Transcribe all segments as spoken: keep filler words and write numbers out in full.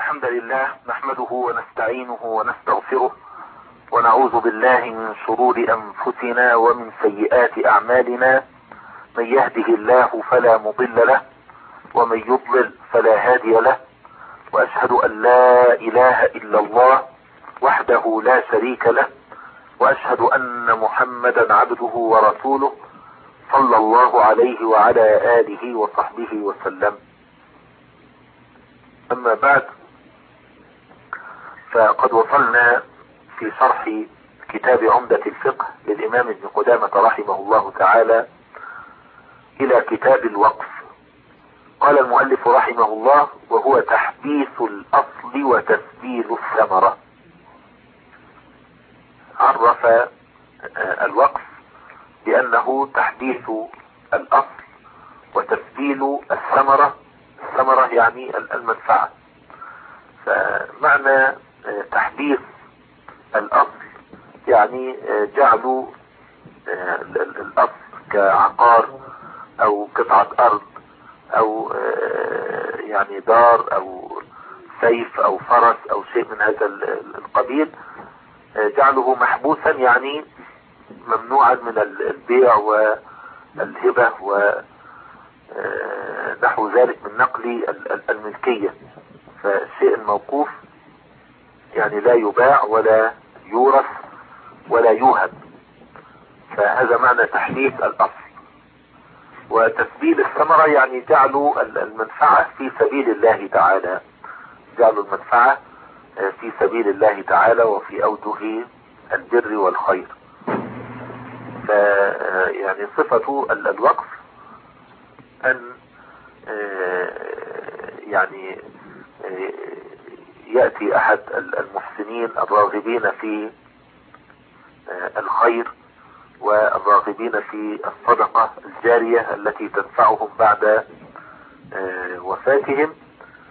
الحمد لله نحمده ونستعينه ونستغفره ونعوذ بالله من شرور أنفسنا ومن سيئات أعمالنا. من يهده الله فلا مضل له ومن يضلل فلا هادي له، وأشهد أن لا إله إلا الله وحده لا شريك له، وأشهد أن محمدا عبده ورسوله صلى الله عليه وعلى آله وصحبه وسلم. أما بعد، فقد وصلنا في شرح كتاب عمدة الفقه للإمام ابن قدامة رحمه الله تعالى إلى كتاب الوقف. قال المؤلف رحمه الله: وهو تحديث الأصل وتسبيل الثمرة. عرف الوقف بأنه تحديث الأصل وتسبيل الثمرة. الثمرة يعني المنفعة. فمعنى تحديث الأصل يعني جعل الأصل كعقار أو قطعة أرض أو يعني دار أو سيف أو فرس أو شيء من هذا القبيل، جعله محبوسا يعني ممنوعا من البيع والهبة ونحو ذلك من نقل الملكية. فالشيء الموقوف يعني لا يباع ولا يورث ولا يوهب. فهذا معنى تحديث الأصل. وتسبيل الثمرة يعني جعل المنفعة في سبيل الله تعالى، جعل المنفعة في سبيل الله تعالى وفي أوجه البر والخير. فيعني صفة الوقف أن يعني يأتي أحد المحسنين الراغبين في الخير والراغبين في الصدقة الجارية التي تنفعهم بعد وفاتهم،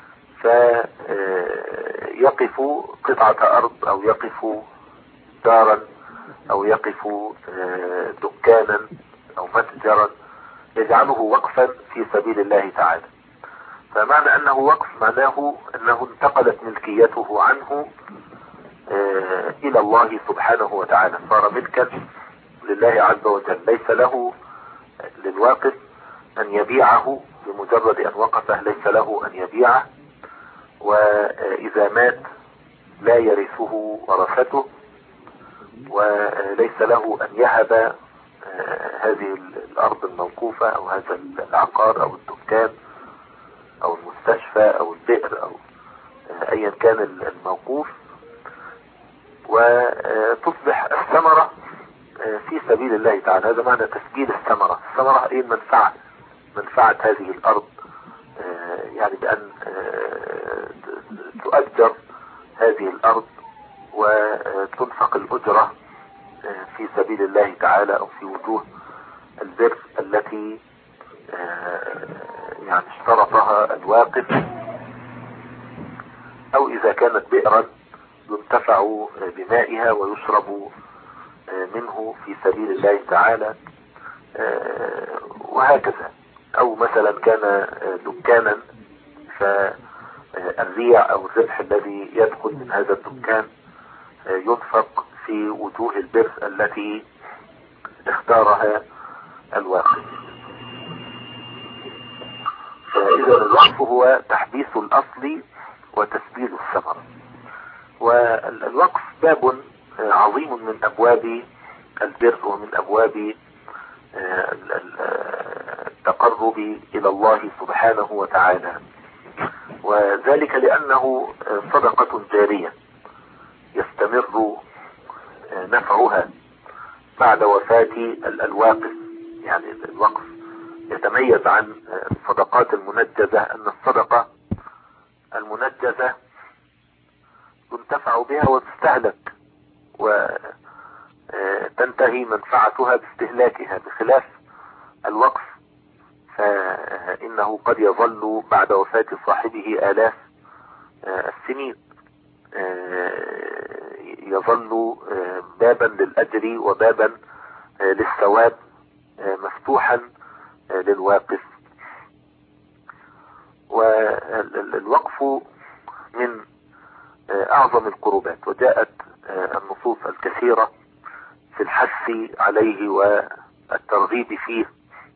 فيقف قطعة أرض أو يقف دارا أو يقف دكانا أو متجرا، يجعله وقفا في سبيل الله تعالى. فمعنى أنه وقف معناه أنه انتقلت ملكيته عنه إلى الله سبحانه وتعالى، صار ملكا لله عز وجل. ليس له للواقف أن يبيعه بمجرد أن وقفه، ليس له أن يبيعه، وإذا مات لا يرثه ورثته، وليس له أن يهب هذه الأرض الموقوفة أو هذا العقار أو الدكان أو المستشفى أو البئر أو أيا كان الموقوف، وتصبح الثمرة في سبيل الله تعالى. هذا معنى تسجيل الثمرة. الثمرة هي المنفعة، منفعة هذه الأرض، يعني بأن تؤجر هذه الأرض وتنفق الأجرة في سبيل الله تعالى أو في وجوه البر التي يعني اشترطها الواقف، أو إذا كانت بئرا ينتفع بمائها ويشرب منه في سبيل الله تعالى، وهكذا. أو مثلا كان دكانا، فالريع أو الربح الذي يدخل من هذا الدكان ينفق في وجوه البر التي اختارها الواقف. فإذا الوقف هو تحديث الأصل وتسبيل الثمرة. والوقف باب عظيم من أبواب البر ومن أبواب التقرب إلى الله سبحانه وتعالى، وذلك لأنه صدقة جارية يستمر نفعها بعد وفاة الواقف. يعني الوقف يتميز عن الصدقات المنجزة أن الصدقة المنجزة تنتفع بها وتستهلك وتنتهي منفعتها باستهلاكها، بخلاف الوقف فإنه قد يظل بعد وفاة صاحبه آلاف السنين، يظل بابا للأجر وبابا للثواب مفتوحا للواقف. والوقف من أعظم القربات، وجاءت النصوص الكثيرة في الحث عليه والترغيب فيه.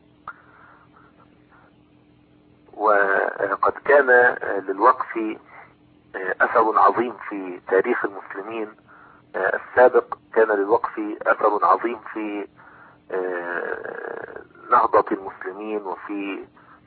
وقد كان للوقف أثر عظيم في تاريخ المسلمين السابق، كان للوقف أثر عظيم في نهضة المسلمين وفي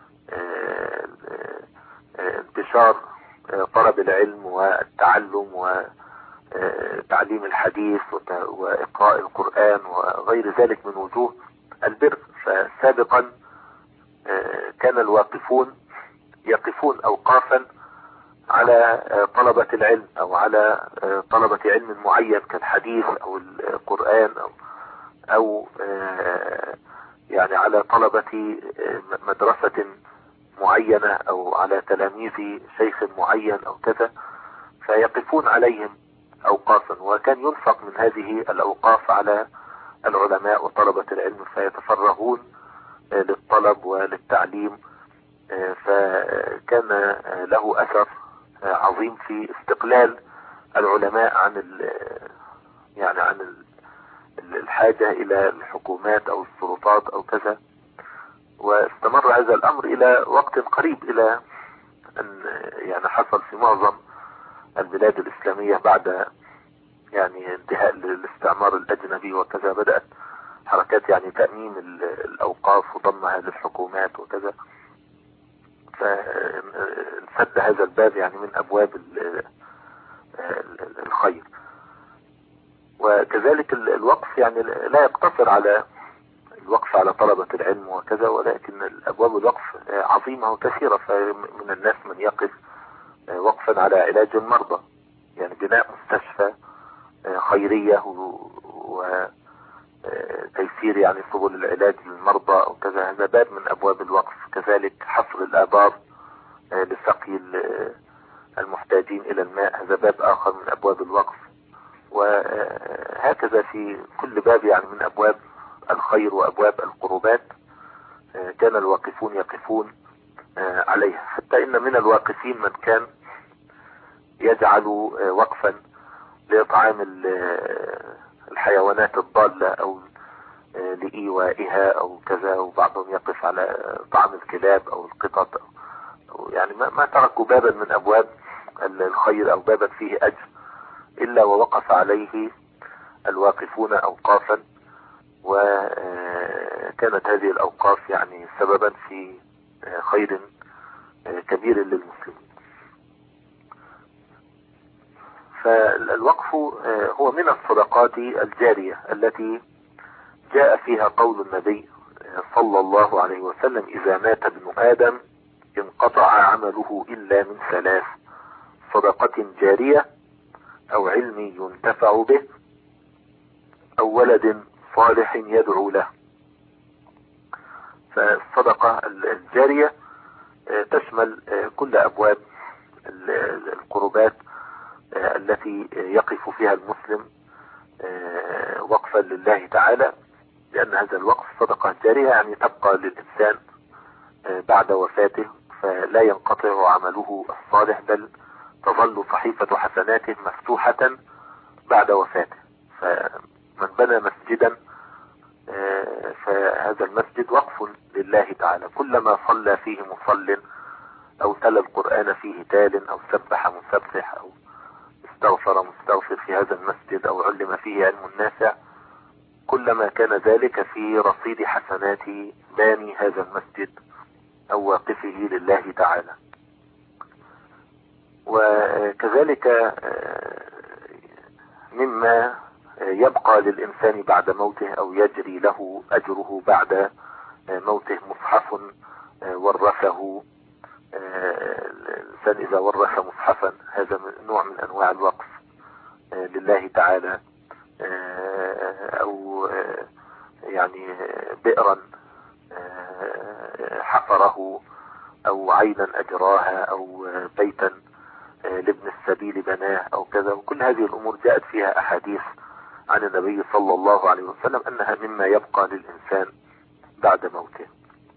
انتشار طلب العلم والتعلم وتعليم الحديث وإقراء القرآن وغير ذلك من وجوه البر. فسابقا كان الواقفون يقفون أوقافا على طلبة العلم أو على طلبة علم معين كالحديث أو القرآن أو, أو يعني على طلبة مدرسة معينة أو على تلاميذ شيخ معين أو كذا، فيقفون عليهم أوقافا، وكان ينفق من هذه الأوقاف على العلماء وطلبة العلم فيتفرغون للطلب وللتعليم. فكان له أثر عظيم في استقلال العلماء عن يعني عن الحاجة إلى الحكومات أو السلطات أو كذا. واستمر هذا الأمر إلى وقت قريب، إلى أن يعني حصل في معظم البلاد الإسلامية بعد يعني انتهاء الاستعمار الأجنبي وكذا، بدأت حركات يعني تأميم الأوقاف وضمها للحكومات وكذا، فانسد هذا الباب يعني من أبواب الخير. وكذلك الوقف يعني لا يقتصر على الوقف على طلبة العلم وكذا، ولكن الأبواب الوقف عظيمة وكثيرة. فمن الناس من يقف وقفا على علاج المرضى، يعني بناء مستشفى خيرية وتيسير يعني سبل العلاج للمرضى أو كذا، هذا باب من أبواب الوقف. كذلك حفر الآبار لسقي المحتاجين إلى الماء، هذا باب آخر من أبواب الوقف. وهكذا في كل باب يعني من أبواب الخير وأبواب القربات كان الواقفون يقفون عليها، حتى إن من الواقفين من كان يجعل وقفا لإطعام الحيوانات الضالة أو لإيوائها أو كذا، وبعضهم يقف على طعام الكلاب أو القطط أو يعني ما, ما تركوا بابا من أبواب الخير أو بابا فيه أجر إلا ووقف عليه الواقفون أوقافا، وكانت هذه الأوقاف يعني سببا في خير كبير للمسلمين. فالوقف هو من الصدقات الجارية التي جاء فيها قول النبي صلى الله عليه وسلم: إذا مات ابن آدم انقطع عمله إلا من ثلاث: صدقة جارية أو علم ينتفع به أو ولد صالح يدعو له. فالصدقة الجارية تشمل كل أبواب القربات التي يقف فيها المسلم وقفا لله تعالى، لأن هذا الوقف صدقة جارية يعني تبقى للإنسان بعد وفاته، فلا ينقطع عمله الصالح، بل تظل صحيفة حسناته مفتوحة بعد وفاته. فمن بنى مسجدا فهذا المسجد وقف لله تعالى، كلما صلى فيه مصل أو تلا القرآن فيه تال أو سبح مسبح أو استغفر مستغفر في هذا المسجد أو علم فيه علم نافع، كلما كان ذلك في رصيد حسنات باني هذا المسجد أو واقفه لله تعالى. وكذلك مما يبقى للإنسان بعد موته أو يجري له أجره بعد موته مصحف ورثه الإنسان إذا ورث مصحفا، هذا نوع من أنواع الوقف لله تعالى، أو يعني بئرا حفره أو عينا أجراها أو بيتا لابن السبيل بناه أو كذا. وكل هذه الأمور جاءت فيها أحاديث عن النبي صلى الله عليه وسلم أنها مما يبقى للإنسان بعد موته.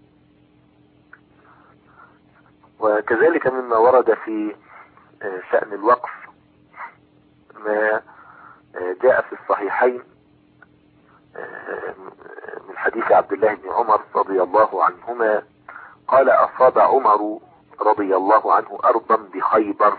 وكذلك مما ورد في شأن الوقف ما جاء في الصحيحين من حديث عبد الله بن عمر رضي الله عنهما قال أصاب عمر رضي الله عنه أرضا بخيبر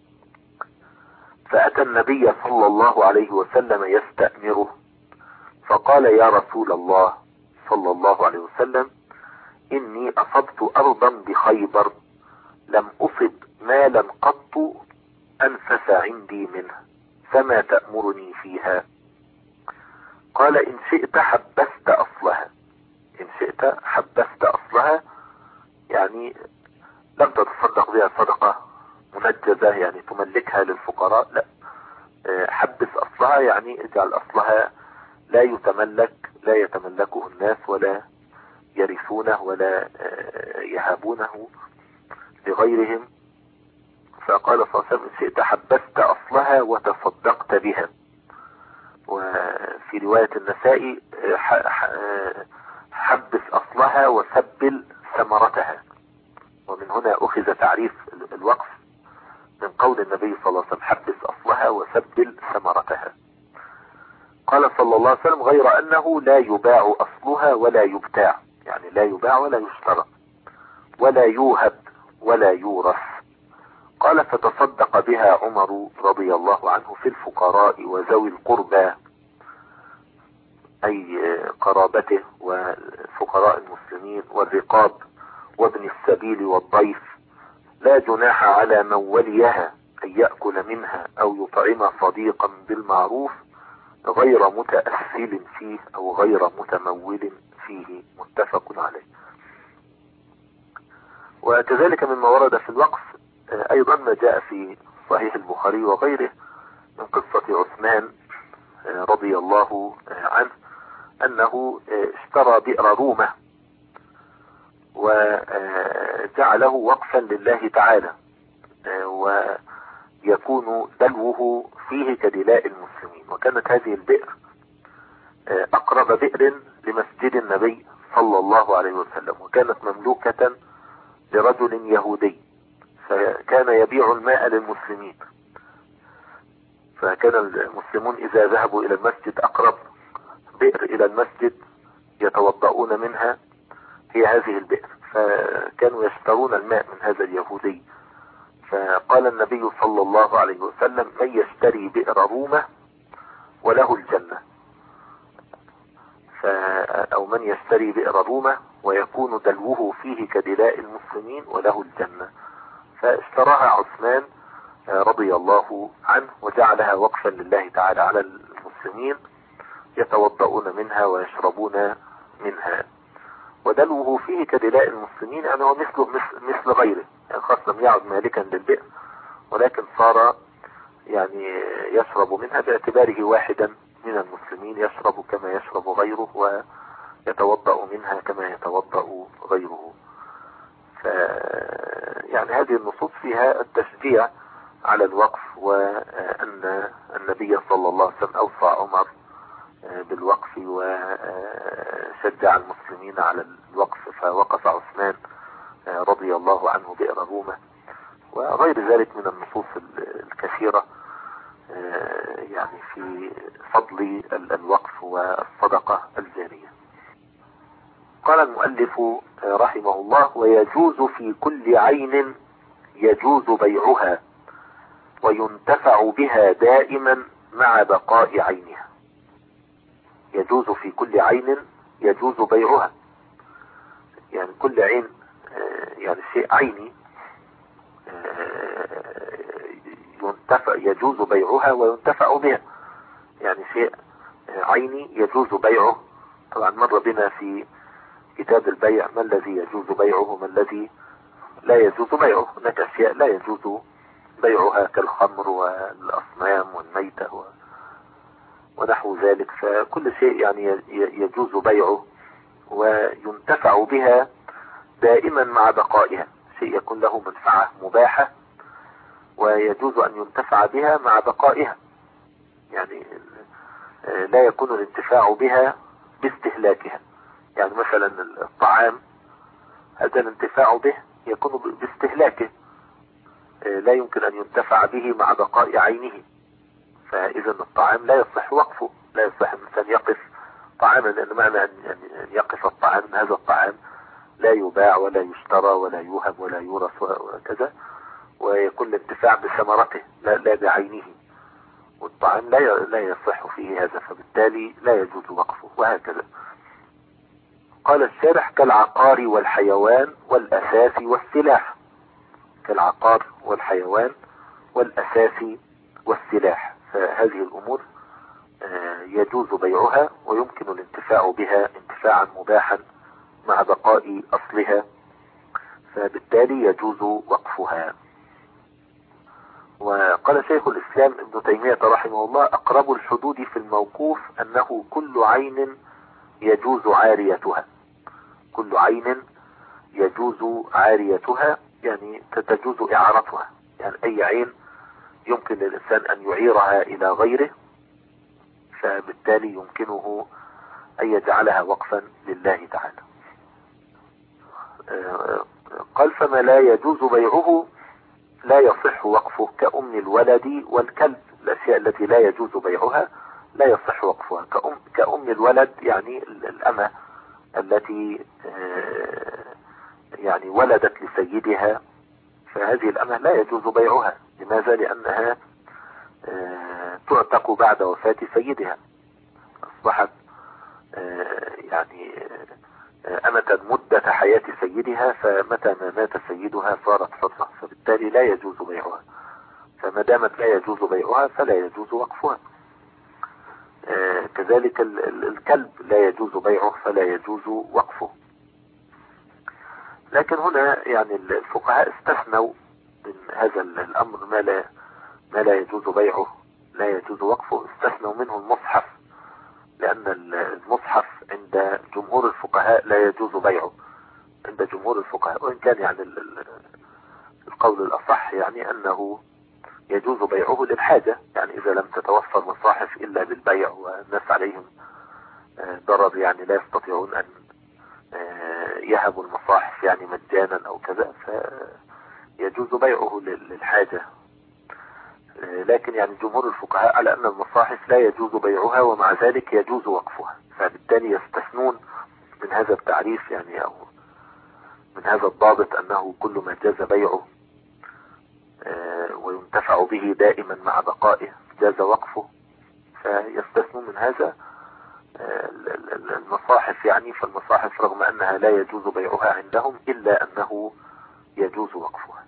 فأتى النبي صلى الله عليه وسلم يستأمره فقال يا رسول الله صلى الله عليه وسلم إني أصبت أرضا بخيبر لم أصب مالا قط أنفس عندي منه فما تأمرني فيها؟ قال إن شئت حبست أصلها. إن شئت حبست أصلها يعني لم تتصدق بها صدقة منجزة يعني تملكها للفقراء، لا، حبس أصلها يعني اجعل أصلها لا يتملك لا يتملكه الناس ولا يرثونه ولا يهابونه لغيرهم. فقال صلى الله عليه وسلم إن شئت حبست أصلها وتصدقت بها. وفي رواية النسائي حبس أصلها وسبل ثمرتها. ومن هنا أخذ تعريف الوقف من قول النبي صلى الله عليه وسلم حبس أصلها وسبل ثمرتها. قال صلى الله عليه وسلم غير أنه لا يباع أصلها ولا يبتاع، يعني لا يباع ولا يشترى ولا يوهب ولا يورث. قال فتصدق بها عمر رضي الله عنه في الفقراء وذوي القربى أي قرابته وفقراء المسلمين والرقاب وابن السبيل والضيف، لا جناح على من وليها أن يأكل منها أو يطعم صديقا بالمعروف غير متأثل فيه أو غير متمول فيه، متفق عليه. وكذلك مما ورد في الوقف أيضا ما جاء في صحيح البخاري وغيره من قصة عثمان رضي الله عنه أنه اشترى بئر رومة وجعله وقفا لله تعالى ويكون دلوه فيه كدلاء المسلمين. وكانت هذه البئر أقرب بئر لمسجد النبي صلى الله عليه وسلم، وكانت مملوكة لرجل يهودي فكان يبيع الماء للمسلمين. فكان المسلمون إذا ذهبوا إلى المسجد أقرب بئر إلى المسجد يتوضؤون منها هي هذه البئر، فكانوا يشترون الماء من هذا اليهودي. فقال النبي صلى الله عليه وسلم من يشتري بئر رومة وله الجنة، أو من يشتري بئر رومة ويكون دلوه فيه كدلاء المسلمين وله الجنة. فاشتراها عثمان رضي الله عنه وجعلها وقفا لله تعالى على المسلمين يتوضؤون منها ويشربون منها. ودلوه فيه كدلاء المسلمين يعني هو مثله مثل غيره، يعني خاص لم يعد مالكا للبئر ولكن صار يعني يشرب منها باعتباره واحدا من المسلمين، يشرب كما يشرب غيره ويتوضأ منها كما يتوضأ غيره. ف يعني هذه النصوص فيها التشجيع على الوقف، وأن النبي صلى الله عليه وسلم أوصى عمر بالوقف وشجع المسلمين على الوقف فوقف عثمان رضي الله عنه بئر رومة، وغير ذلك من النصوص الكثيرة يعني في فضل الوقف والصدقة الجارية. قال المؤلف رحمه الله ويجوز في كل عين يجوز بيعها وينتفع بها دائما مع بقاء عينها. يجوز في كل عين يجوز بيعها، يعني كل عين يعني شيء عيني ينتفع يجوز بيعها وينتفع بها، يعني شيء عيني يجوز بيعه. طبعا مر بنا في كتاب البيع ما الذي يجوز بيعه وما الذي لا يجوز بيعه. هناك أشياء لا يجوز بيعها كالخمر والأصنام والميتة و... ونحو ذلك. فكل شيء يعني يجوز بيعه وينتفع بها دائما مع بقائها، شيء يكون له منفعة مباحة ويجوز أن ينتفع بها مع بقائها، يعني لا يكون الانتفاع بها باستهلاكها. يعني مثلا الطعام هذا الانتفاع به يكون باستهلاكه، لا يمكن أن ينتفع به مع بقاء عينه، فإذا الطعام لا يصح وقفه، لا يصح الإنسان يقف طعاما، لأن معنى أن يقف الطعام هذا الطعام لا يباع ولا يشترى ولا يوهب ولا يورث وكذا، ويكون الانتفاع بثمرته لا, لا بعينه، والطعام لا لا يصح فيه هذا، فبالتالي لا يجوز وقفه، وهكذا. قال الشارح: كالعقار والحيوان والأساس والسلاح. كالعقار والحيوان والأساس والسلاح، فهذه الأمور يجوز بيعها ويمكن الانتفاع بها انتفاعا مباحا مع بقاء أصلها، فبالتالي يجوز وقفها. وقال شيخ الإسلام ابن تيمية رحمه الله: أقرب الحدود في الموقوف أنه كل عين يجوز عاريتها. كل عين يجوز عاريتها يعني تجوز إعارتها، يعني أي عين يمكن للإنسان أن يعيرها إلى غيره، فبالتالي يمكنه أن يجعلها وقفا لله تعالى. قال: فما لا يجوز بيعه لا يصح وقفه، كأم الولد والكلب. الأشياء التي لا يجوز بيعها لا يصح وقفها، كأم, كأم الولد يعني الأمة التي يعني ولدت لسيدها، فهذه الأمة لا يجوز بيعها. لماذا؟ لأنها تعتق بعد وفاة سيدها، أصبحت يعني أمة مدة حياة سيدها، فمتى ما مات سيدها صارت حرة، فبالتالي لا يجوز بيعها. فما دامت لا يجوز بيعها فلا يجوز وقفها. كذلك الكلب لا يجوز بيعه فلا يجوز وقفه. لكن هنا يعني الفقهاء استثنوا من هذا الأمر ما لا ما لا يجوز بيعه لا يجوز وقفه، استثنوا منه المصحف، لأن المصحف عند جمهور الفقهاء لا يجوز بيعه عند جمهور الفقهاء، وإن كان يعني القول الأصح يعني أنه يجوز بيعه للحاجة، يعني إذا لم تتوفر مصاحف إلا بالبيع والناس عليهم ضرر، يعني لا يستطيعون أن يهبوا المصاحف يعني مجانا أو كذا، فيجوز بيعه للحاجة. لكن يعني جمهور الفقهاء على أن المصاحف لا يجوز بيعها ومع ذلك يجوز وقفها، فبالتالي يستثنون من هذا التعريف يعني أو من هذا الضابط أنه كل ما جاز بيعه وينتفع به دائما مع بقائه جاز وقفه، فيستثنون من هذا المصاحف يعني. فالمصاحف رغم أنها لا يجوز بيعها عندهم إلا أنه يجوز وقفها.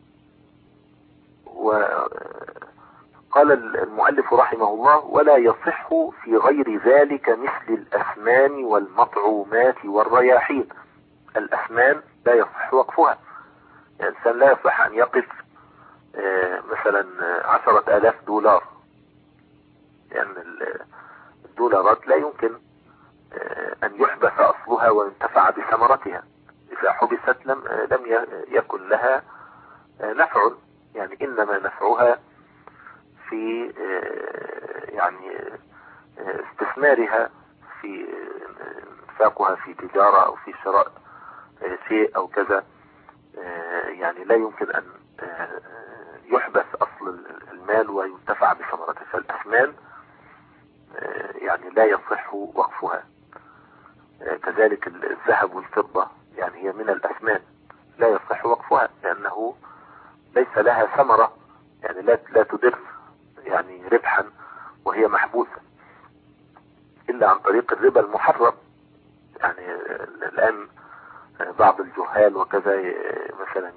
وقال المؤلف رحمه الله: ولا يصح في غير ذلك مثل الأسنان والمطعومات والرياحين. الأسنان لا يصح وقفها، يعني الإنسان لا يصح أن يقف مثلا عشرة آلاف دولار، لأن يعني الدولارات لا يمكن أن يحبس أصلها وينتفع بثمرتها، إذا حبست لم لم يكن لها نفع، يعني إنما نفعها في يعني استثمارها، في انفاقها في تجارة أو في شراء شيء أو كذا، يعني لا يمكن أن يحبس أصل المال وينتفع بثمرته. فالأثمان يعني لا يصح وقفها. كذلك الذهب والفضة يعني هي من الأثمان لا يصح وقفها، لأنه ليس لها ثمرة، يعني لا لا تدر يعني ربحا وهي محبوسة إلا عن طريق الربا المحرم. يعني الآن بعض الجهال وكذا مثلا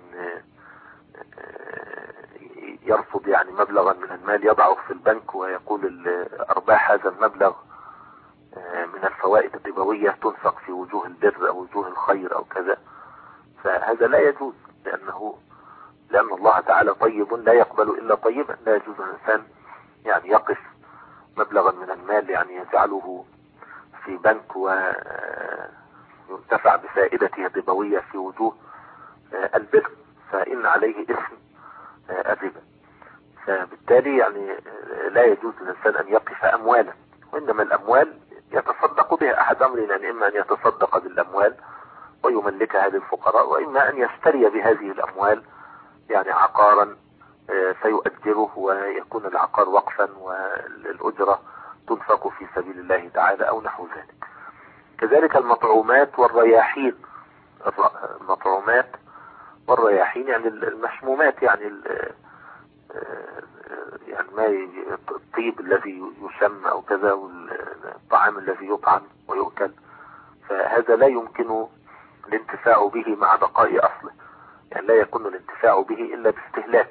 يرفض يعني مبلغا من المال يضعه في البنك ويقول أرباح هذا المبلغ من الفوائد الربوية تنفق في وجوه البر أو وجوه الخير أو كذا، فهذا لا يجوز، لأنه لأن الله تعالى طيب لا يقبل إلا طيبا. لا يجوز الإنسان يعني يقف مبلغا من المال يعني يجعله في بنك وينتفع بفائدته الربوية في وجوه البر، فإن عليه اسم الربا. فبالتالي يعني لا يجوز للإنسان أن يقف أموالا، وإنما الأموال يتصدق بها. أحد أمرين أن إما أن يتصدق بالأموال ويملكها للفقراء، وإما أن يشتري بهذه الأموال يعني عقارا فيؤجره ويكون العقار وقفا والأجرة تنفق في سبيل الله تعالى أو نحو ذلك. كذلك المطعومات والرياحين، المطعومات والرياحين يعني المشمومات، يعني يعني ما الطيب الذي يشم أو كذا، والطعام الذي يطعم ويؤكل، فهذا لا يمكن الانتفاع به مع بقاء أصله، يعني لا يكون الانتفاع به إلا باستهلاكه.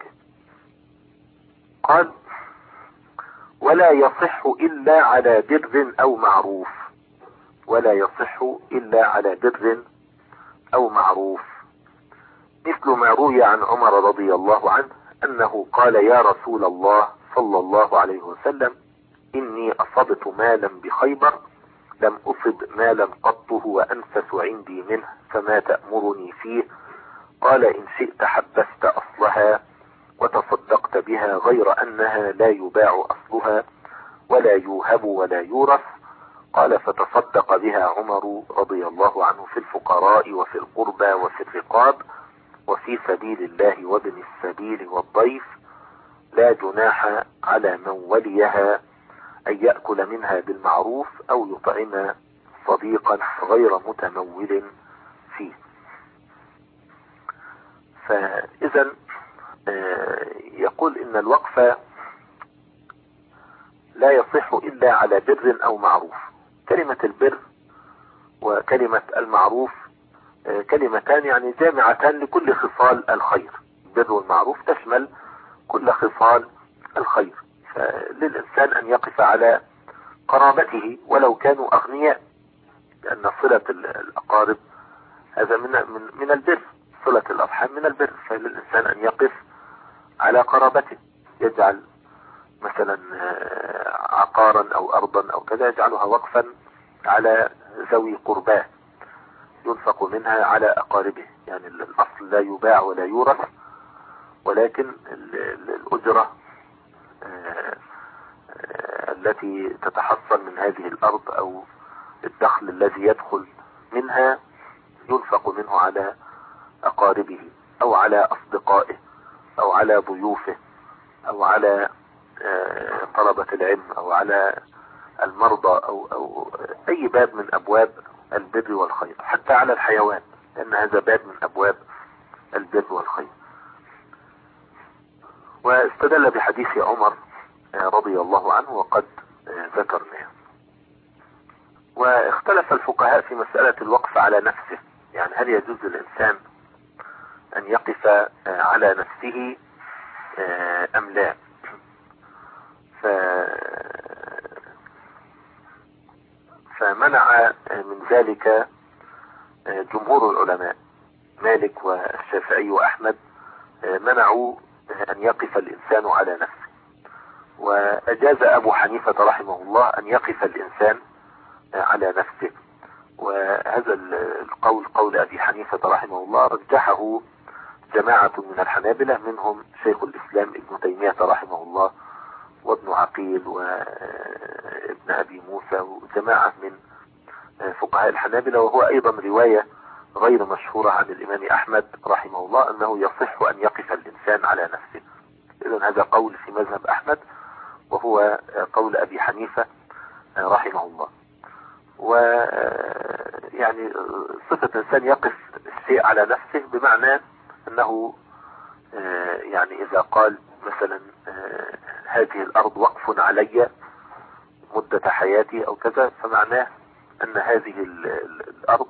قال ولا يصح إلا على بر أو معروف، ولا يصح إلا على بر أو معروف، مثل ما روي عن عمر رضي الله عنه أنه قال يا رسول الله صلى الله عليه وسلم إني أصبت مالا بخيبر لم أصب مالا قط هو أنفس عندي منه فما تأمرني فيه؟ قال إن شئت حبست أصلها وتصدقت بها غير أنها لا يباع أصلها ولا يوهب ولا يورث. قال فتصدق بها عمر رضي الله عنه في الفقراء وفي القربى وفي الرقاب وفي سبيل الله وابن السبيل والضيف، لا جناح على من وليها أن يأكل منها بالمعروف أو يطعم صديقا غير متمول فيه. فإذا يقول إن الوقف لا يصح إلا على بر أو معروف. كلمة البر وكلمة المعروف كلمتان يعني جامعتان لكل خصال الخير. البر والمعروف تشمل كل خصال الخير، فللإنسان أن يقف على قرابته ولو كانوا أغنياء، لأن صلة الأقارب هذا من من من البر، صلة الأرحام من البر، فللإنسان أن يقف على قرابته، يجعل مثلا عقارا أو أرضا أو كذا يجعلها وقفا على ذوي قرباه ينفق منها على أقاربه، يعني الأصل لا يباع ولا يورث، ولكن الأجرة التي تتحصل من هذه الأرض أو الدخل الذي يدخل منها ينفق منه على أقاربه أو على أصدقائه أو على ضيوفه أو على طلبة العلم أو على المرضى أو, أو أي باب من أبواب البر والخير، حتى على الحيوان، لأن هذا باب من أبواب البر والخير. واستدل بحديث عمر رضي الله عنه وقد ذكرناه. واختلف الفقهاء في مسألة الوقف على نفسه، يعني هل يجوز للإنسان أن يقف على نفسه أم لا؟ ف... فمنع من ذلك جمهور العلماء، مالك والشافعي وأحمد منعوا أن يقف الإنسان على نفسه، وأجاز أبو حنيفة رحمه الله أن يقف الإنسان على نفسه. وهذا القول قول أبي حنيفة رحمه الله رجحه جماعة من الحنابلة، منهم شيخ الإسلام ابن تيمية رحمه الله وابن عقيل وابن أبي موسى وجماعة من فقهاء الحنابلة، وهو أيضا رواية غير مشهورة عن الإمام أحمد رحمه الله أنه يصح أن يقف الإنسان على نفسه. إذن هذا قول في مذهب أحمد وهو قول أبي حنيفة رحمه الله. ويعني صفة الإنسان يقف الشيء على نفسه بمعنى أنه يعني إذا قال مثلا هذه الأرض وقف علي مدة حياتي أو كذا، فمعناه أن هذه الأرض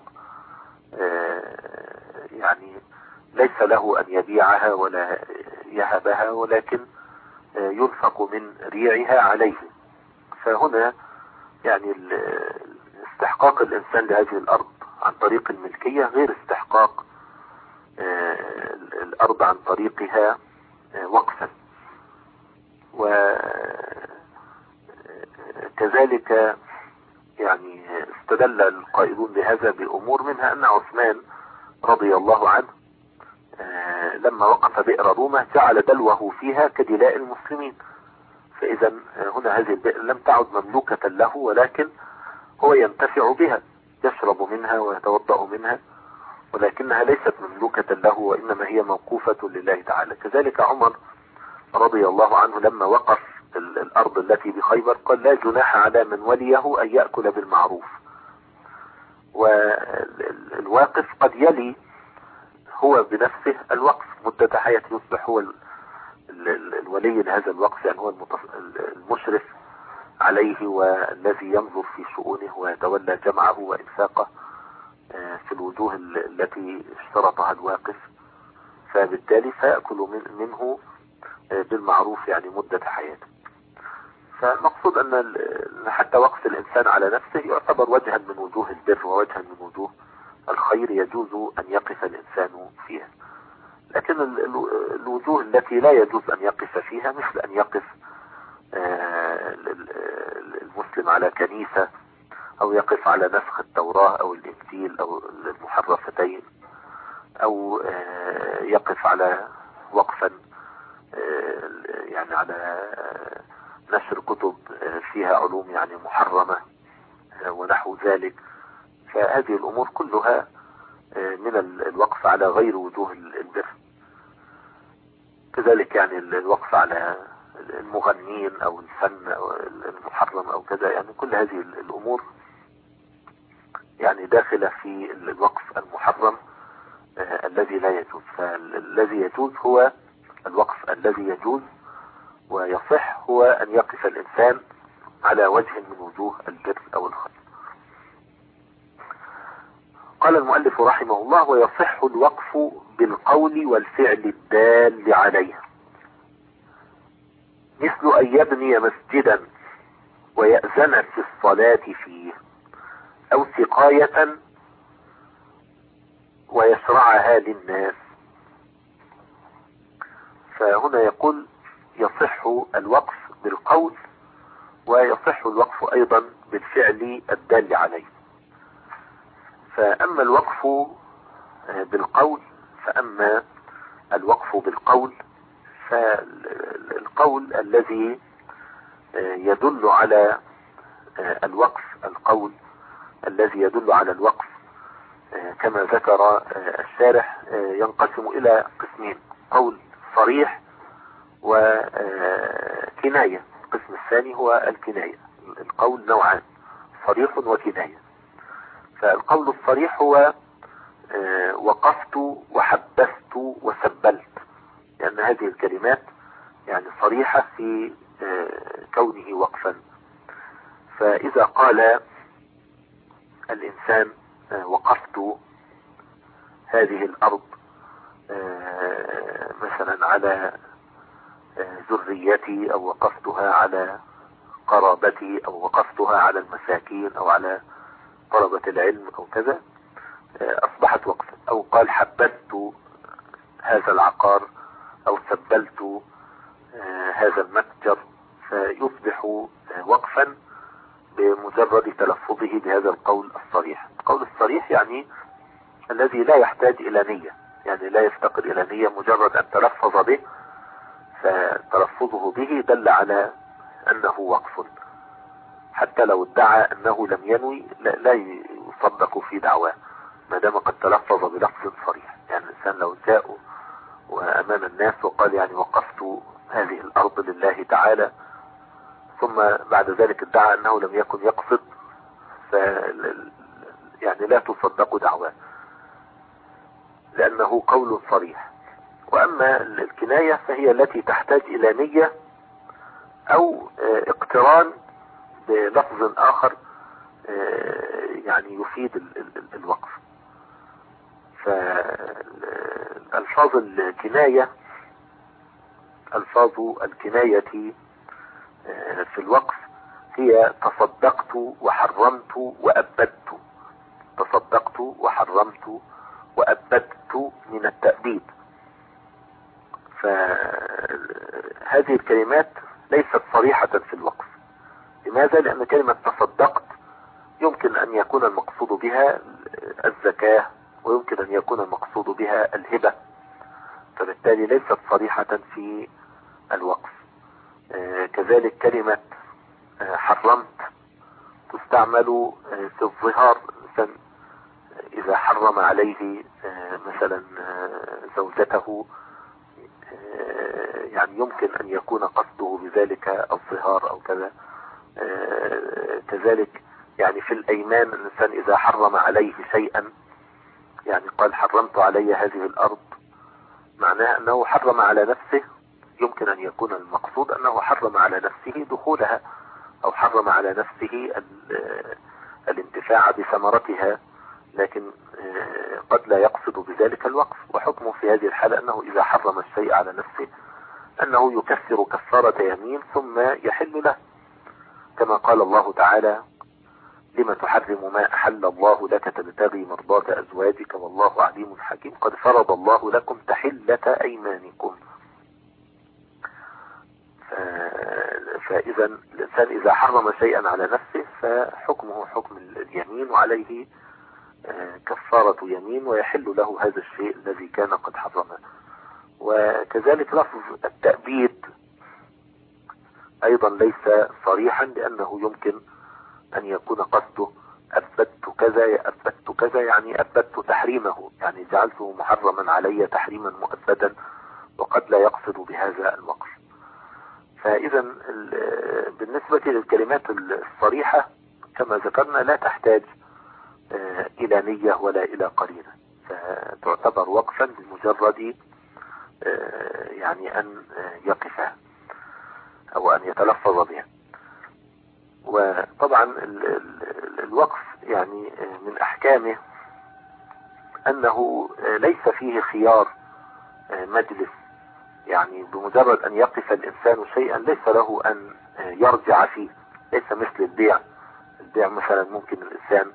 يعني ليس له أن يبيعها ولا يهبها، ولكن ينفق من ريعها عليه. فهنا يعني استحقاق الإنسان لهذه الأرض عن طريق الملكية غير استحقاق الأرض عن طريقها وقفا. وكذلك يعني استدل القائلون بهذا بأمور، منها أن عثمان رضي الله عنه لما وقف بئر رومة جعل دلوه فيها كدلاء المسلمين، فإذا هنا هذه البئر لم تعد مملوكة له، ولكن هو ينتفع بها، يشرب منها ويتوضأ منها، ولكنها ليست مملوكة له وإنما هي موقوفة لله تعالى. كذلك عمر رضي الله عنه لما وقف الأرض التي بخيبر قال لا جناح على من وليه أن يأكل بالمعروف. والواقف قد يلي هو بنفسه الوقف مدة حياته، يصبح هو الولي لهذا الوقف، يعني هو المشرف عليه والذي ينظر في شؤونه ويتولى جمعه وإنفاقه في الوجوه التي اشترطها الواقف، فبالتالي سيأكل منه بالمعروف يعني مدة حياته. فالمقصود أن حتى وقف الإنسان على نفسه يعتبر وجها من وجوه البر ووجها من وجوه الخير يجوز أن يقف الإنسان فيها. لكن الوجوه التي لا يجوز أن يقف فيها مثل أن يقف المسلم على كنيسة، أو يقف على نسخ التوراة أو الإنجيل أو المحرفتين، أو يقف على وقفا يعني على نشر كتب فيها علوم يعني محرمة ونحو ذلك. فهذه الأمور كلها من الوقف على غير وجوه البر. كذلك يعني الوقف على المغنين أو الفن أو المحرم أو كذا، يعني كل هذه الأمور يعني داخلة في الوقف المحرم الذي لا يجوز. فالذي يجوز هو الوقف الذي يجوز ويصح هو أن يقف الإنسان على وجه من وجوه البر أو الخير. قال المؤلف رحمه الله: ويصح الوقف بالقول والفعل الدال عليه، مثل أن يبني مسجدا ويأذن في الصلاة فيه، أو سقاية ويشرعها للناس. فهنا يقول يصح الوقف بالقول ويصح الوقف أيضا بالفعل الدال عليه. فأما الوقف بالقول فأما الوقف بالقول فالقول الذي يدل على الوقف، القول الذي يدل على الوقف كما ذكر الشارح ينقسم إلى قسمين: قول صريح وكناية. القسم الثاني هو الكناية. القول نوعان: صريح وكناية. فالقول الصريح هو وقفت وحبست وسبلت، لأن هذه الكلمات يعني صريحة في كونه وقفا. فإذا قال الإنسان وقفت هذه الأرض مثلا على ذريتي، أو وقفتها على قرابتي، أو وقفتها على المساكين، أو على طلبة العلم أو كذا، أصبحت وقفا. أو قال حبست هذا العقار، أو سبلت هذا المتجر، فيصبح وقفا بمجرد تلفظه بهذا القول الصريح. القول الصريح يعني الذي لا يحتاج إلى نية، يعني لا يفتقر إلى نية، مجرد أن تلفظ به فتلفظه به دل على أنه وقف، حتى لو ادعى أنه لم ينوي لا يصدق في دعواه ما دام قد تلفظ بلفظ صريح. يعني الإنسان لو جاء وأمام الناس وقال يعني وقفت هذه الأرض لله تعالى، ثم بعد ذلك ادعى أنه لم يكن يقصد، ف يعني لا تصدق دعواه لأنه قول صريح. وأما الكناية فهي التي تحتاج إلى نية أو اقتران بلفظ آخر يعني يفيد الوقف. فالفاظ الكناية الفاظ الكناية في الوقف هي تصدقت وحرمت وأبدت. تصدقت وحرمت وأبدت من التأبيد. فهذه الكلمات ليست صريحة في الوقف. لماذا؟ لأن كلمة تصدقت يمكن أن يكون المقصود بها الزكاة، ويمكن أن يكون المقصود بها الهبة، فبالتالي ليست صريحة في الوقف. كذلك كلمة حرمت تستعمل في الظهار، مثلا إذا حرم عليه مثلا زوجته يعني يمكن أن يكون قصده بذلك الظهار أو كذا. كذلك يعني في الأيمان الإنسان إذا حرم عليه شيئا، يعني قال حرمت علي هذه الأرض، معناه أنه حرم على نفسه. يمكن أن يكون المقصود أنه حرم على نفسه دخولها، أو حرم على نفسه الانتفاع بثمرتها، لكن قد لا يقصد بذلك الوقف. وحكمه في هذه الحالة أنه إذا حرم الشيء على نفسه أنه يكفر كفارة يمين ثم يحل له، كما قال الله تعالى: لما تحرم ما أحل الله لك تبتغي مرضات أزواجك والله عليم حكيم قد فرض الله لكم تحلة أيمانكم. فإذا الإنسان إذا حرم شيئا على نفسه فحكمه حكم اليمين، وعليه كفارة يمين، ويحل له هذا الشيء الذي كان قد حرمه. وكذلك لفظ التأبيد أيضا ليس صريحا، لأنه يمكن أن يكون قصده أثبت كذا أثبت كذا، يعني أثبت تحريمه، يعني جعلته محرما علي تحريما مؤبدا، وقد لا يقصد بهذا الوقف. فإذا بالنسبة للكلمات الصريحة كما ذكرنا لا تحتاج إلى نية ولا إلى قرينة، فتعتبر وقفا بمجرد يعني أن يقفها أو أن يتلفظ بها. وطبعا الوقف يعني من أحكامه أنه ليس فيه خيار مجلس، يعني بمجرد أن يقف الإنسان شيئا ليس له أن يرجع فيه، ليس مثل البيع. البيع مثلا ممكن الإنسان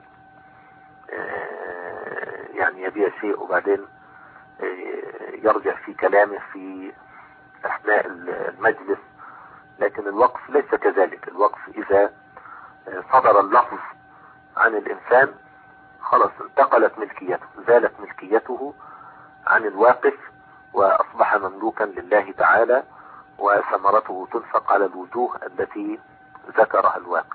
يعني يبيع شيء وبعدين يرجع في كلامه في أثناء المجلس، لكن الوقف ليس كذلك. الوقف إذا صدر اللفظ عن الإنسان خلاص انتقلت ملكيته، زالت ملكيته عن الواقف، وأصبح مملوكا لله تعالى، وثمرته تنفق على الوجوه التي ذكرها الواقف.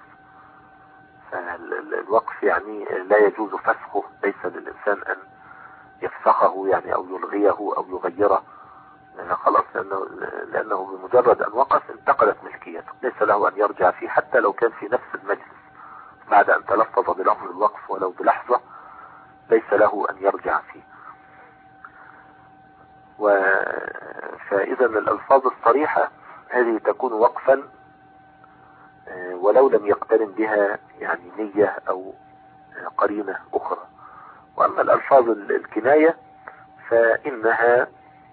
الوقف يعني لا يجوز فسخه، ليس للإنسان أن يفسخه يعني أو يلغيه أو يغيره، خلاص، لأنه, لأنه بمجرد أن وقف انتقلت ملكيته، ليس له أن يرجع فيه حتى لو كان في نفس المجلس بعد أن تلفظ بلفظ الوقف ولو بلحظة، ليس له أن يرجع فيه. فإذا الألفاظ الصريحة هذه تكون وقفا ولو لم يقترن بها يعني نية أو قرينة أخرى. وأما الألفاظ الكناية فإنها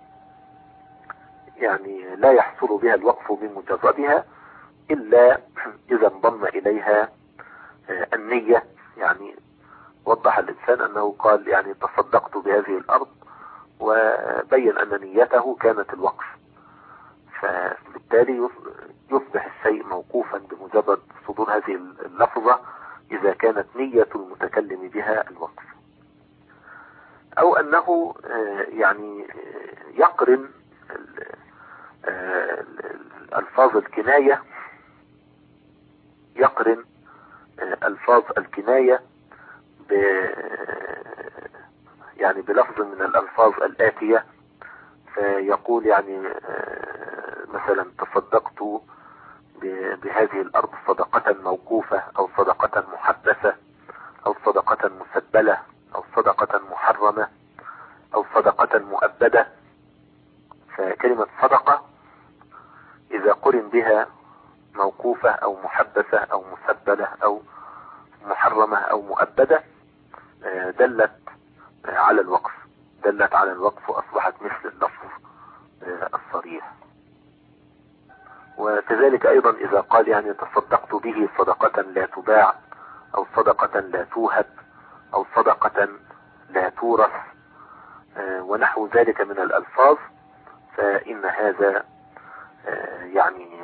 يعني لا يحصل بها الوقف بمجردها إلا إذا انضم إليها النية. يعني وضح الإنسان أنه قال يعني تصدقت بهذه الأرض، وبين أن نيته كانت الوقف، فبالتالي يصبح الشيء موقوفا بمجرد صدور هذه اللفظة إذا كانت نية المتكلم بها الوقف. أو أنه يعني يقرن الألفاظ الكناية يقرن ألفاظ الكناية ب يعني بلفظ من الألفاظ الآتية، فيقول يعني مثلا تصدقت بهذه الأرض صدقة موقوفة، أو صدقة محبسة، أو صدقة مسبلة، أو صدقة محرمة، أو صدقة مؤبدة. فكلمة صدقة إذا قرن بها موقوفة أو محبسة أو مسبلة أو محرمة أو مؤبدة دلت على الوقف، دلت على الوقف وأصبحت مثل اللفظ الصريح. وكذلك أيضا إذا قال يعني تصدقت به صدقة لا تباع، أو صدقة لا توهب، أو صدقة لا تورث، ونحو ذلك من الألفاظ، فإن هذا يعني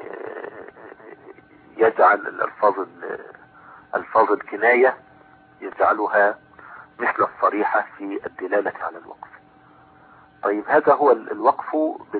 يجعل الألفاظ ألفاظ الكناية يجعلها مثل الصريحة في الدلالة على الوقف. طيب هذا هو الوقف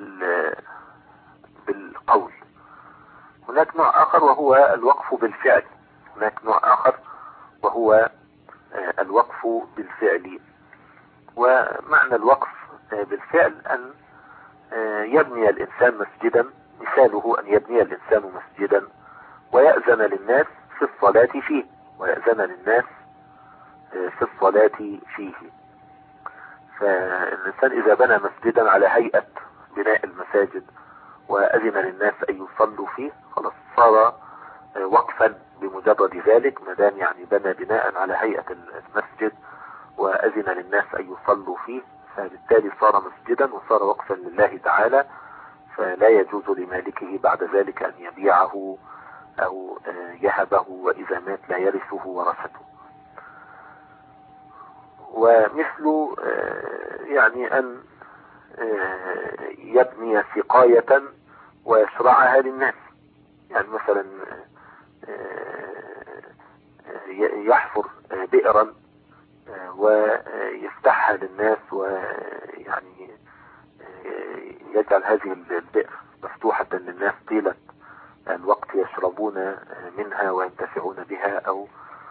بالقول. هناك نوع آخر وهو الوقف بالفعل. هناك نوع آخر وهو الوقف بالفعل. ومعنى الوقف بالفعل أن يبني الإنسان مسجدا، مثاله أن يبني الإنسان مسجدا ويأذن للناس في الصلاة فيه ويأذن للناس في الصلاة فيه. فالإنسان إذا بنى مسجدا على هيئة بناء المساجد وأذن للناس أن يصلوا فيه، خلاص صار وقفا بمجرد ذلك، ما دام يعني بنى بناء على هيئة المسجد وأذن للناس أن يصلوا فيه، فبالتالي صار مسجدا وصار وقفا لله تعالى، فلا يجوز لمالكه بعد ذلك أن يبيعه أو يهبه، وإذا مات لا يرثه ورثته. ومثل يعني أن يبني سقاية ويشرعها للناس، يعني مثلا يحفر بئرا ويفتحها للناس، ويعني يجعل هذه البئر مفتوحة للناس طيلة الوقت يشربون منها وينتفعون بها، أو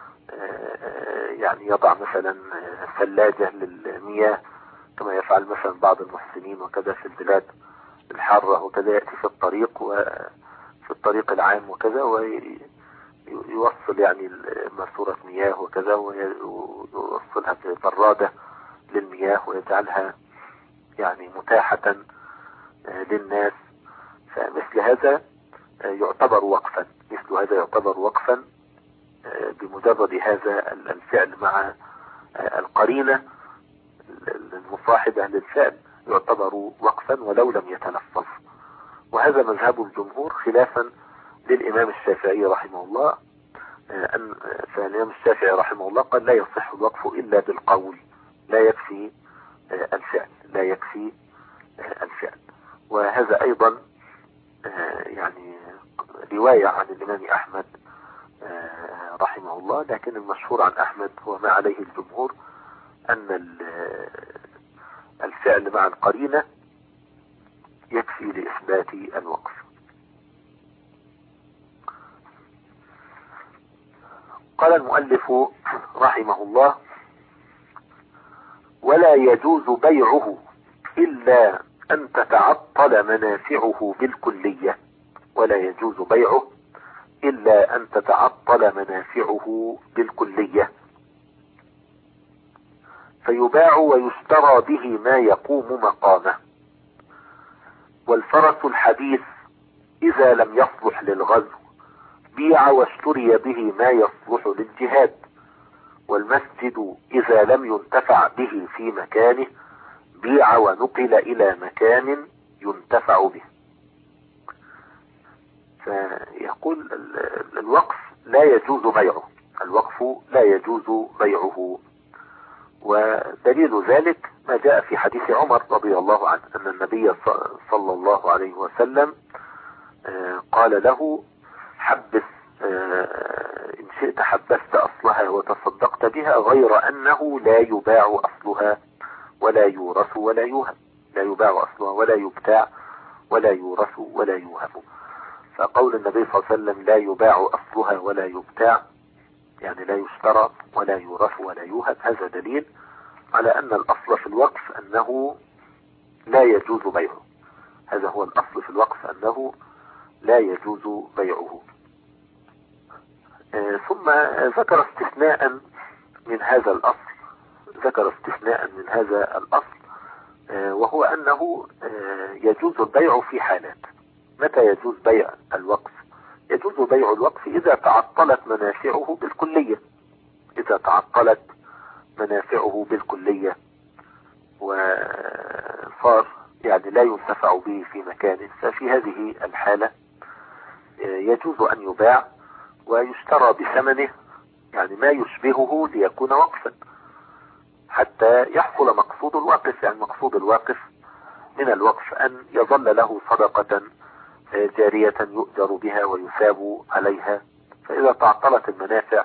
يعني يضع مثلا ثلاجة للمياه كما يفعل مثلا بعض المحسنين وكذا في البلاد الحارة، وكذا يأتي في الطريق وفي الطريق العام وكذا ويوصل يعني ماسورة مياه وكذا، ويوصلها ببرادة للمياه ويجعلها يعني متاحة للناس. فمثل هذا يعتبر وقفا، مثل هذا يعتبر وقفا بمجرد هذا الفعل مع القرينة المصاحبة للفعل يعتبر وقفا ولو لم يتلفظ. وهذا مذهب الجمهور خلافا للإمام الشافعي رحمه الله، أن فالإمام الشافعي رحمه الله قال لا يصح الوقف إلا بالقول، لا يكفي الفعل لا يكفي الفعل. وهذا أيضا يعني رواية عن الإمام أحمد رحمه الله، لكن المشهور عن أحمد وما عليه الجمهور أن الفعل مع القرينة يكفي لإثبات الوقف. قال المؤلف رحمه الله: ولا يجوز بيعه إلا أن تتعطل منافعه بالكلية ولا يجوز بيعه إلا أن تتعطل منافعه بالكلية، فيباع ويشترى به ما يقوم مقامه. والفرس الحديث إذا لم يصلح للغزو بيع واشتري به ما يصلح للجهاد. والمسجد إذا لم ينتفع به في مكانه بيع ونقل إلى مكان ينتفع به. فيقول الوقف لا يجوز بيعه، الوقف لا يجوز بيعه. ودليل ذلك ما جاء في حديث عمر رضي الله عنه أن النبي صلى الله عليه وسلم قال له: حبس إن شئت حبست أصلها وتصدقت بها، غير أنه لا يباع أصلها ولا يورث ولا يوهب. لا يباع أصلها ولا يبتاع ولا يورث ولا يوهب. فقول النبي صلى الله عليه وسلم لا يباع أصلها ولا يبتاع يعني لا يشترى ولا يورث ولا يوهب، هذا دليل على أن الأصل في الوقف أنه لا يجوز بيعه. هذا هو الأصل في الوقف أنه لا يجوز بيعه. آه ثم ذكر استثناء من هذا الأصل ذكر استثناء من هذا الأصل آه وهو أنه آه يجوز البيع في حالات. متى يجوز بيع الوقف؟ يجوز بيع الوقف إذا تعطلت منافعه بالكلية إذا تعطلت منافعه بالكلية وصار يعني لا ينتفع به في مكانه، ففي هذه الحالة يجوز أن يباع ويشترى بثمنه، يعني ما يشبهه ليكون وقفا حتى يحصل مقصود الواقف. يعني مقصود الواقف من الوقف أن يظل له صدقة جارية يؤجر بها ويثاب عليها. فإذا تعطلت المنافع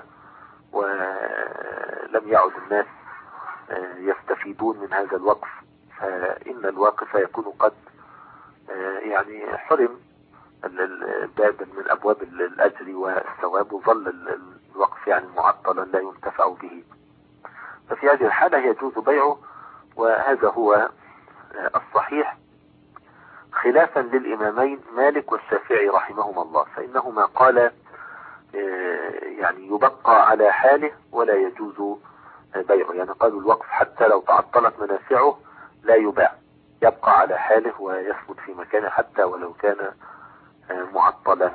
ولم يعد الناس يستفيدون من هذا الوقف فإن الواقف يكون قد يعني حرم باب من أبواب الأجر والثواب، وظل الوقف يعني معطلا لا ينتفع به. ففي هذه الحالة يجوز بيعه، وهذا هو الصحيح. خلافا للإمامين مالك والشافعي رحمهما الله، فإنهما قال يعني يبقى على حاله ولا يجوز بيعه. يعني قالوا الوقف حتى لو تعطلت منافعه لا يباع، يبقى على حاله ويثبت في مكانه حتى ولو كان معطلا.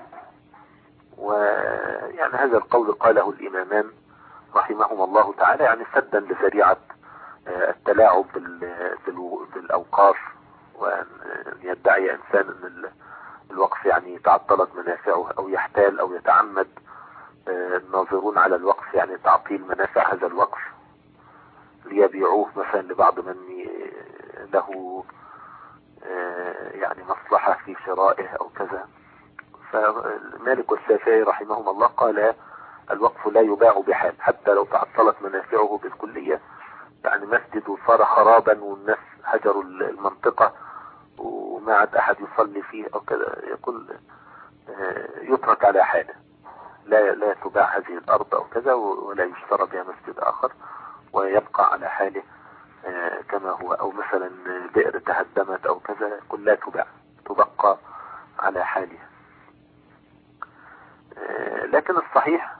ويعني هذا القول قاله الإمامان رحمهما الله تعالى يعني سدا لذريعة التلاعب بالأوقاف، وأن يدعي إنسان أن الوقف يعني تعطلت منافعه أو يحتال أو يتعمد الناظرون على الوقف يعني تعطيل منافع هذا الوقف ليبيعوه مثلا لبعض من له يعني مصلحة في شرائه أو كذا. فمالك والشافعي رحمهما الله قال الوقف لا يباع بحال حتى لو تعطلت منافعه بالكلية، يعني مسجد وصار خرابا والناس هجروا المنطقة وما عاد أحد يصلي فيه أو كذا، يقول يترك على حاله، لا لا تباع هذه الأرض أو كذا ولا يشترى بها مسجد آخر ويبقى على حاله كما هو. أو مثلا بئر تهدمت أو كذا يقول لا تباع، تبقى على حالها. لكن الصحيح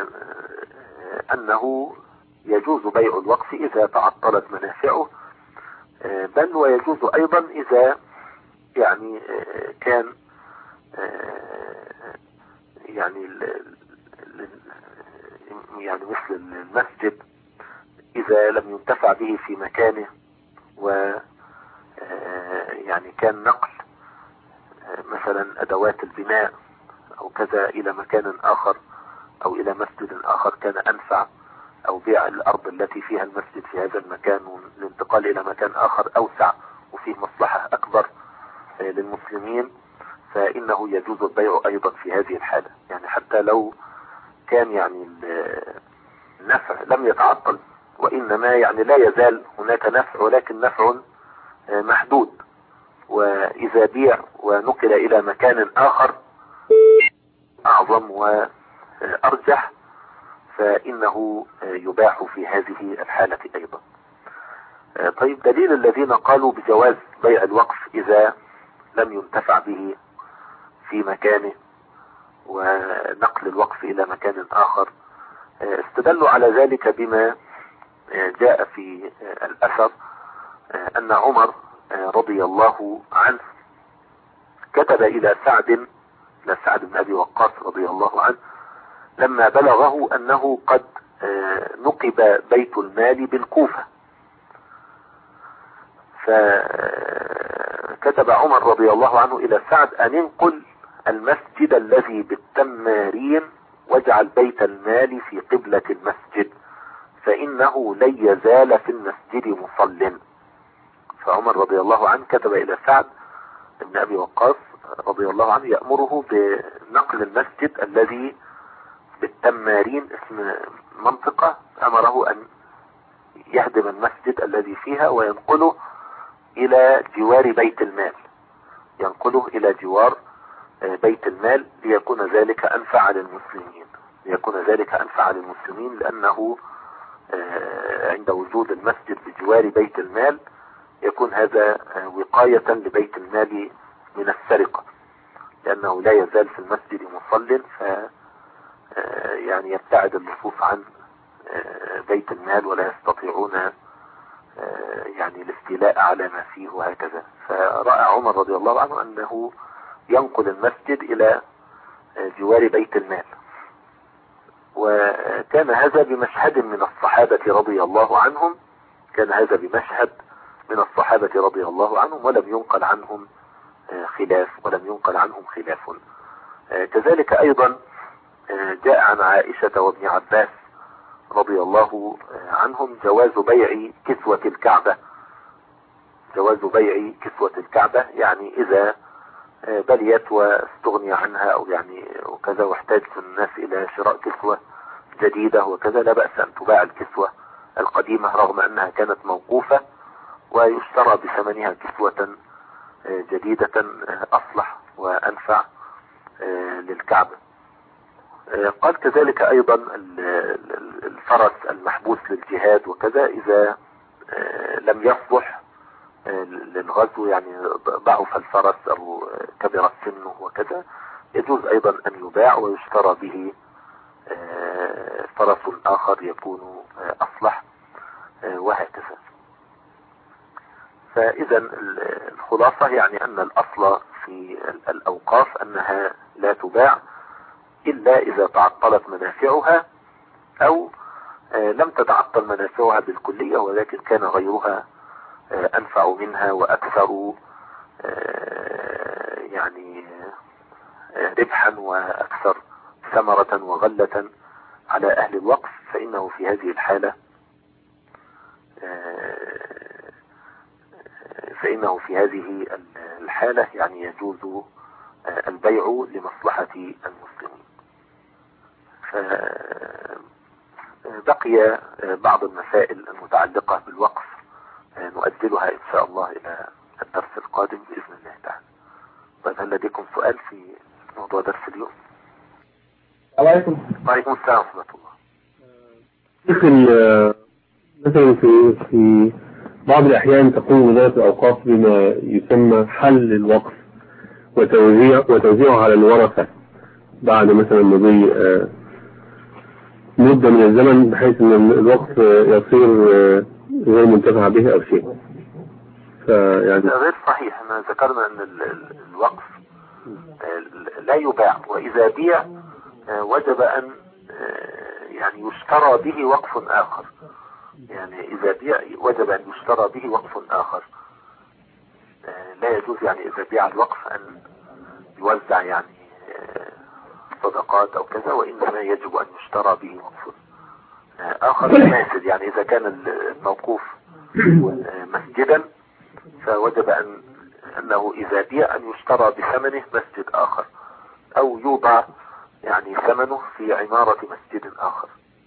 أنه يجوز بيع الوقف إذا تعطلت منافعه، بل ويجوز أيضا إذا يعني كان يعني يعني مثل المسجد إذا لم ينتفع به في مكانه و يعني كان نقل مثلا أدوات البناء أو كذا إلى مكان آخر أو إلى مسجد آخر كان أنفع، أو بيع الأرض التي فيها المسجد في هذا المكان والانتقال إلى مكان آخر أوسع وفيه مصلحة أكبر للمسلمين، فإنه يجوز البيع أيضا في هذه الحالة. يعني حتى لو كان يعني النفع لم يتعطل وإنما يعني لا يزال هناك نفع ولكن نفع محدود، وإذا بيع ونقل إلى مكان آخر أعظم وأرجح فإنه يباح في هذه الحالة أيضا. طيب، دليل الذين قالوا بجواز بيع الوقف إذا لم ينتفع به في مكانه ونقل الوقف إلى مكان آخر، استدلوا على ذلك بما جاء في الأثر أن عمر رضي الله عنه كتب إلى سعد إلى سعد بن أبي وقاص رضي الله عنه لما بلغه أنه قد نقب بيت المال بالكوفة، فكتب عمر رضي الله عنه إلى سعد أن انقل المسجد الذي بالتمارين واجعل بيت المال في قبلة المسجد فإنه لن يزال في المسجد مصل. فعمر رضي الله عنه كتب إلى سعد بن أبي وقاص رضي الله عنه يأمره بنقل المسجد الذي بالتمارين اسم منطقة، أمره أن يهدم المسجد الذي فيها وينقله إلى جوار بيت المال، ينقله إلى جوار بيت المال ليكون ذلك أنفع للمسلمين، ليكون ذلك أنفع للمسلمين لأنه عند وجود المسجد بجوار بيت المال يكون هذا وقاية لبيت المال من السرقة، لأنه لا يزال في المسجد مصل، ف يعني يبتعد اللصوص عن بيت المال ولا يستطيعون يعني الاستيلاء على ما فيه وهكذا. فرأى عمر رضي الله عنه أنه ينقل المسجد إلى جوار بيت المال، وكان هذا بمشهد من الصحابة رضي الله عنهم، كان هذا بمشهد من الصحابة رضي الله عنهم ولم ينقل عنهم خلاف ولم ينقل عنهم خلاف. كذلك أيضا جاء عن عائشة وابن عباس رضي الله عنهم جواز بيع كسوة الكعبة، جواز بيع كسوة الكعبة، يعني إذا بليت واستغني عنها أو يعني وكذا واحتاج الناس إلى شراء كسوة جديدة وكذا، لا بأس أن تباع الكسوة القديمة رغم أنها كانت موقوفة ويشترى بثمنها كسوة جديدة أصلح وأنفع للكعبة. قال كذلك أيضا الفرس المحبوس للجهاد وكذا إذا لم يصلح للغزو، يعني ضعف الفرس أو كبرت سنه وكذا، يجوز أيضا أن يباع ويشترى به فرس آخر يكون أصلح وهكذا. فإذا الخلاصة يعني أن الأصل في الأوقاف أنها لا تباع إلا إذا تعطلت منافعها أو لم تتعطل منافعها بالكلية، ولكن كان غيرها أنفع منها وأكثر يعني ربحا وأكثر ثمرة وغلة على أهل الوقف، فإنه في هذه الحالة فإنه في هذه الحالة يعني يجوز البيع لمصلحة المسلمين. فبقي بعض المسائل المتعلقة بالوقف نؤجلها إن شاء الله إلى الدرس القادم بإذن الله تعالى. طيب، هل لديكم سؤال في موضوع درس اليوم؟ عليكم. وعليكم السلام ورحمة الله. مثلا في في بعض الأحيان تقوم وزارة الأوقاف بما يسمى حل الوقف وتوزيع وتوزيعه على الورثة بعد مثلا مضي مدة من الزمن، بحيث أن الوقف يصير غير منتفع به أو شيء. فيعني غير صحيح. احنا ذكرنا أن الوقف لا يباع، وإذا بيع وجب أن يعني يشترى به وقف آخر. يعني إذا بيع وجب أن يشترى به وقف آخر. لا يجوز يعني إذا بيع الوقف أن يوزع يعني صدقات أو كذا، وإنما يجب أن يشترى به وقف آخر فاسد. يعني إذا كان الموقوف مسجدا فوجب أن أنه إذا بيع أن يشترى بثمنه مسجد آخر، أو يوضع يعني ثمنه في عمارة مسجد آخر.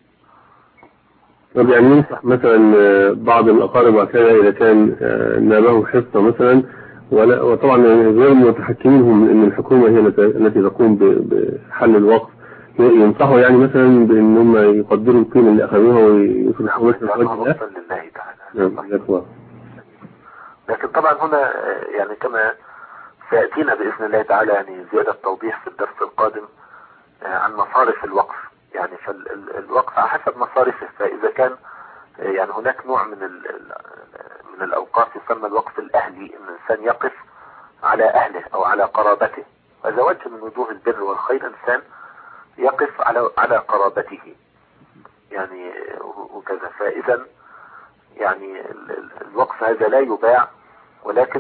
طب يعني ينصح مثلا بعض الأقارب وكذا إذا كان نابه حصة مثلا، وطبعا غير المتحكمين هم إن الحكومة هي التي تقوم بحل الوقف، ينصحوا يعني مثلا بأن هم يقدروا القيمة اللي أخذوها ويصلحوا مثلا وجه الله لله تعالى. لكن طبعا هنا يعني كما سيأتينا بإذن الله تعالى يعني زيادة توضيح في الدرس القادم عن مصارف الوقف. يعني فالوقف على حسب مصارفه، فإذا كان يعني هناك نوع من من الأوقاف يسمى الوقف الأهلي، إن الإنسان يقف على أهله أو على قرابته، هذا وجه من وجوه البر والخير، إنسان يقف على على قرابته يعني وكذا. فإذا يعني الوقف هذا لا يباع، ولكن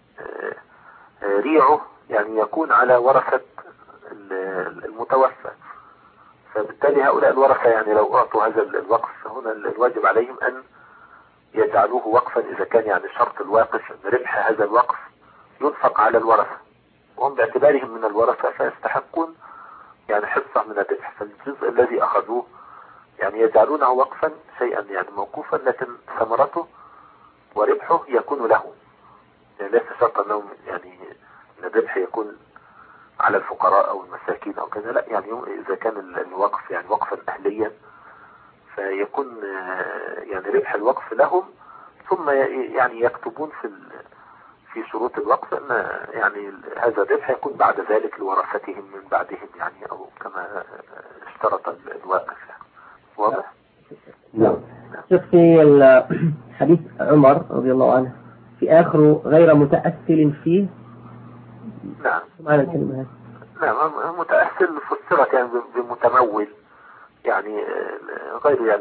ريعه يعني يكون على ورثة المتوفى. فبالتالي هؤلاء الورثة يعني لو أعطوا هذا الوقف، هنا الواجب عليهم أن يجعلوه وقفا، إذا كان يعني شرط الواقف أن ربح هذا الوقف ينفق على الورثة، وهم باعتبارهم من الورثة فيستحقون يعني حصة من الربح. فالجزء الذي أخذوه يعني يجعلونه وقفا شيئا يعني موقوفا، لكن ثمرته وربحه يكون له. يعني ليس شرط أنه يعني الربح يكون على الفقراء أو المساكين أو كذا، لا، يعني إذا كان الوقف يعني وقفا أهليا فيكون يعني ربح الوقف لهم، ثم يعني يكتبون في في شروط الوقف أن يعني هذا الربح يكون بعد ذلك لورثتهم من بعدهم، يعني أو كما اشترط الواقف. يعني واضح؟ نعم. شوف في حديث عمر رضي الله عنه في آخره غير متأثل فيه. نعم. معنى الكلمة هذه؟ نعم، متأثل فسرت يعني بمتمول، يعني غير يعني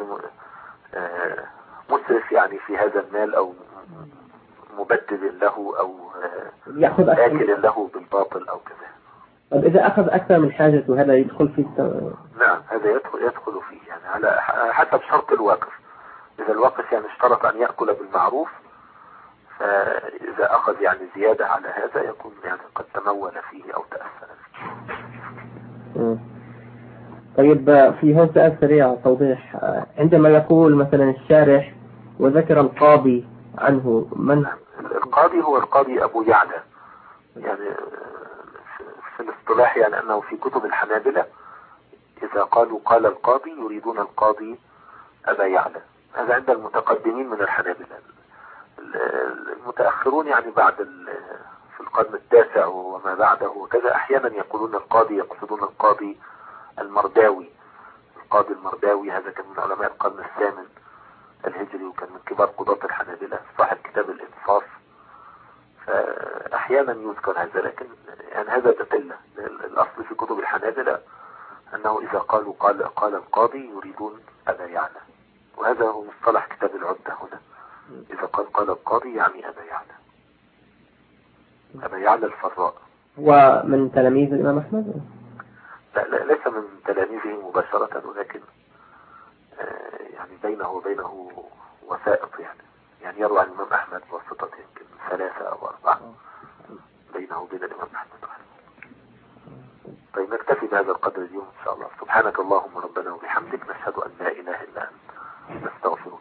مسرف يعني في هذا المال، أو مبدل له، أو آكل له بالباطل أو كذا. طب إذا أخذ أكثر من حاجته هذا يدخل فيه؟ نعم، هذا يدخل يدخل فيه يعني على حسب شرط الواقف. إذا الواقف يعني اشترط أن يأكل بالمعروف، فإذا أخذ يعني زيادة على هذا يكون يعني قد تمول فيه أو تأثر فيه. طيب، في هون سؤال سريع توضيح. عندما يقول مثلا الشارح وذكر القاضي عنه، من القاضي؟ هو القاضي أبو يعلى، يعني في الاصطلاح يعني أنه في كتب الحنابلة إذا قالوا قال القاضي يريدون القاضي أبا يعلى. هذا عند المتقدمين من الحنابلة. المتأخرون يعني بعد في القرن التاسع وما بعده وكذا أحيانا يقولون القاضي، يقصدون القاضي المرداوي. القاضي المرداوي هذا كان من علماء القرن الثامن الهجري، وكان من كبار قضاة الحنابلة، صاحب كتاب الإنصاف. فأحيانا يذكر هذا، لكن يعني هذا تقلة. الأصل في كتب الحنابلة أنه إذا قالوا قال قال القاضي يريدون أبا يعلى، وهذا هو مصطلح كتاب العدة هنا. إذا قال قال القاضي يعني أبا يعلى، أبا يعلى الفراء. ومن تلاميذ الإمام أحمد؟ لا, لا ليس من تلاميذه مباشرة، ولكن آه يعني بينه وبينه وسائط، يعني يعني يروى عن الإمام أحمد واسطة يمكن ثلاثة أو أربعة بينه وبين الإمام أحمد. طيب نكتفي بهذا القدر اليوم إن شاء الله. سبحانك اللهم ربنا وبحمدك، نشهد أن لا إله إلا أنت، نستغفرك.